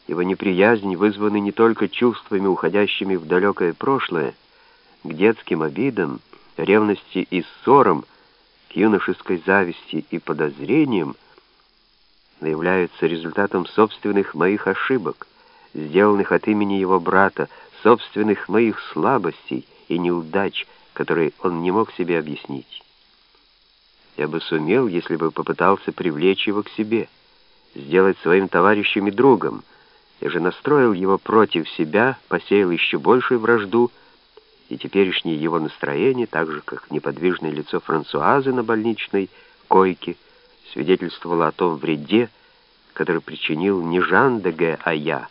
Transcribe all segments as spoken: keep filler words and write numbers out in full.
Его неприязнь вызвана не только чувствами, уходящими в далекое прошлое, к детским обидам, ревности и ссорам, к юношеской зависти и подозрениям, но являются результатом собственных моих ошибок, сделанных от имени его брата, собственных моих слабостей и неудач, которые он не мог себе объяснить. Я бы сумел, если бы попытался привлечь его к себе, сделать своим товарищем и другом. Я же настроил его против себя, посеял еще большую вражду, и теперешнее его настроение, так же, как неподвижное лицо Франсуазы на больничной койке, свидетельствовало о том вреде, который причинил не Жан де Г, а я.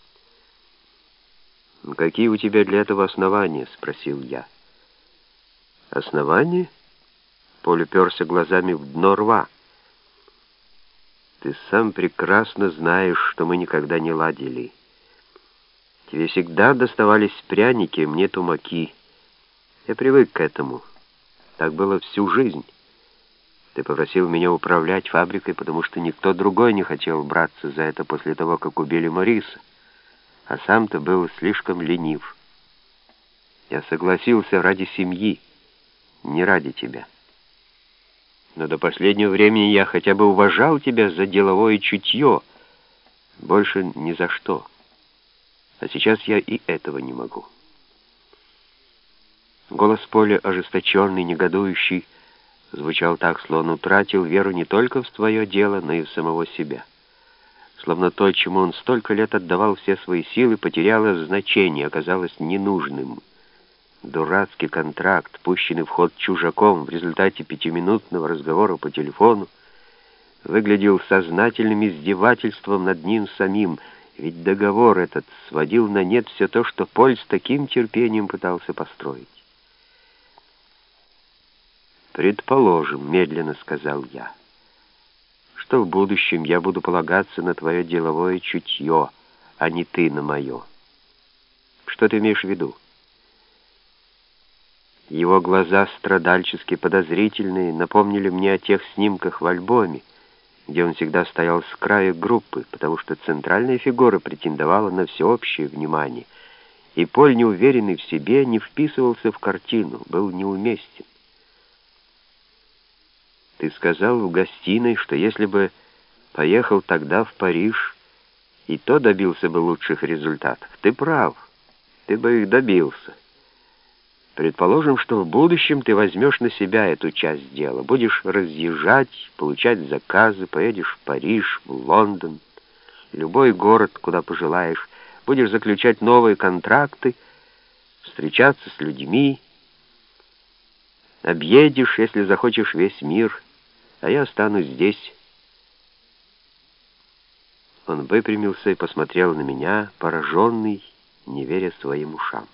«Какие у тебя для этого основания?» — спросил я. «Основания?» — Поль уперся глазами в дно рва. «Ты сам прекрасно знаешь, что мы никогда не ладили. Тебе всегда доставались пряники, мне тумаки. Я привык к этому. Так было всю жизнь. Ты попросил меня управлять фабрикой, потому что никто другой не хотел браться за это после того, как убили Мориса. А сам ты был слишком ленив. Я согласился ради семьи, не ради тебя. Но до последнего времени я хотя бы уважал тебя за деловое чутье, больше ни за что. А сейчас я и этого не могу». Голос Поля, ожесточенный, негодующий, звучал так, словно утратил веру не только в свое дело, но и в самого себя. Словно то, чему он столько лет отдавал все свои силы, потеряло значение, оказалось ненужным. Дурацкий контракт, пущенный в ход чужаком в результате пятиминутного разговора по телефону, выглядел сознательным издевательством над ним самим, ведь договор этот сводил на нет все то, что Поль с таким терпением пытался построить. «Предположим, — медленно сказал я, — что в будущем я буду полагаться на твое деловое чутье, а не ты на мое. Что ты имеешь в виду?» Его глаза, страдальчески подозрительные, напомнили мне о тех снимках в альбоме, где он всегда стоял с края группы, потому что центральная фигура претендовала на всеобщее внимание, и Поль, неуверенный в себе, не вписывался в картину, был неуместен. «Ты сказал в гостиной, что если бы поехал тогда в Париж, и то добился бы лучших результатов. Ты прав, ты бы их добился. Предположим, что в будущем ты возьмешь на себя эту часть дела, будешь разъезжать, получать заказы, поедешь в Париж, в Лондон, любой город, куда пожелаешь, будешь заключать новые контракты, встречаться с людьми, объедешь, если захочешь, весь мир, а я останусь здесь». Он выпрямился и посмотрел на меня, пораженный, не веря своим ушам.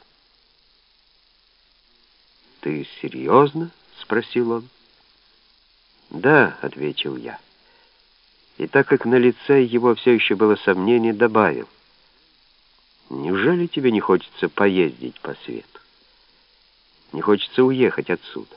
«Ты серьезно?» — спросил он. «Да», — ответил я. И так как на лице его все еще было сомнение, добавил: «Неужели тебе не хочется поездить по свету? Не хочется уехать отсюда?»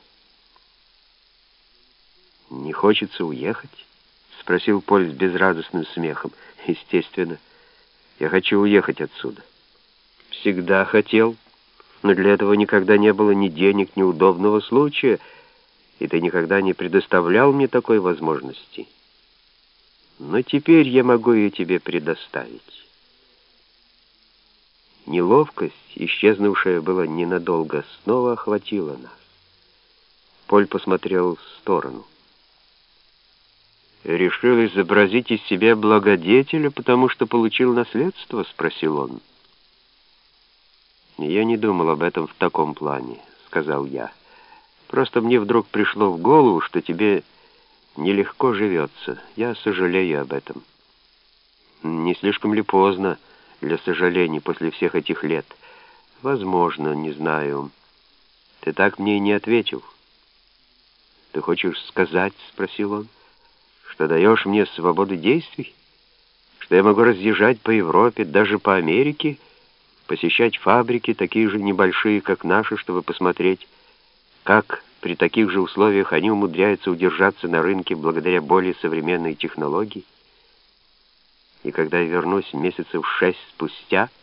«Не хочется уехать?» — спросил Поль с безрадостным смехом. «Естественно, я хочу уехать отсюда. Всегда хотел. Но для этого никогда не было ни денег, ни удобного случая, и ты никогда не предоставлял мне такой возможности. Но теперь я могу ее тебе предоставить». Неловкость, исчезнувшая было ненадолго, снова охватила нас. Поль посмотрел в сторону. «Решил изобразить из себя благодетеля, потому что получил наследство?» — спросил он. «Я не думал об этом в таком плане», — сказал я. «Просто мне вдруг пришло в голову, что тебе нелегко живется. Я сожалею об этом». «Не слишком ли поздно для сожалений после всех этих лет?» «Возможно, не знаю. Ты так мне и не ответил». «Ты хочешь сказать, — спросил он, — что даешь мне свободу действий? Что я могу разъезжать по Европе, даже по Америке, посещать фабрики, такие же небольшие, как наши, чтобы посмотреть, как при таких же условиях они умудряются удержаться на рынке благодаря более современной технологии? И когда я вернусь месяцев шесть спустя,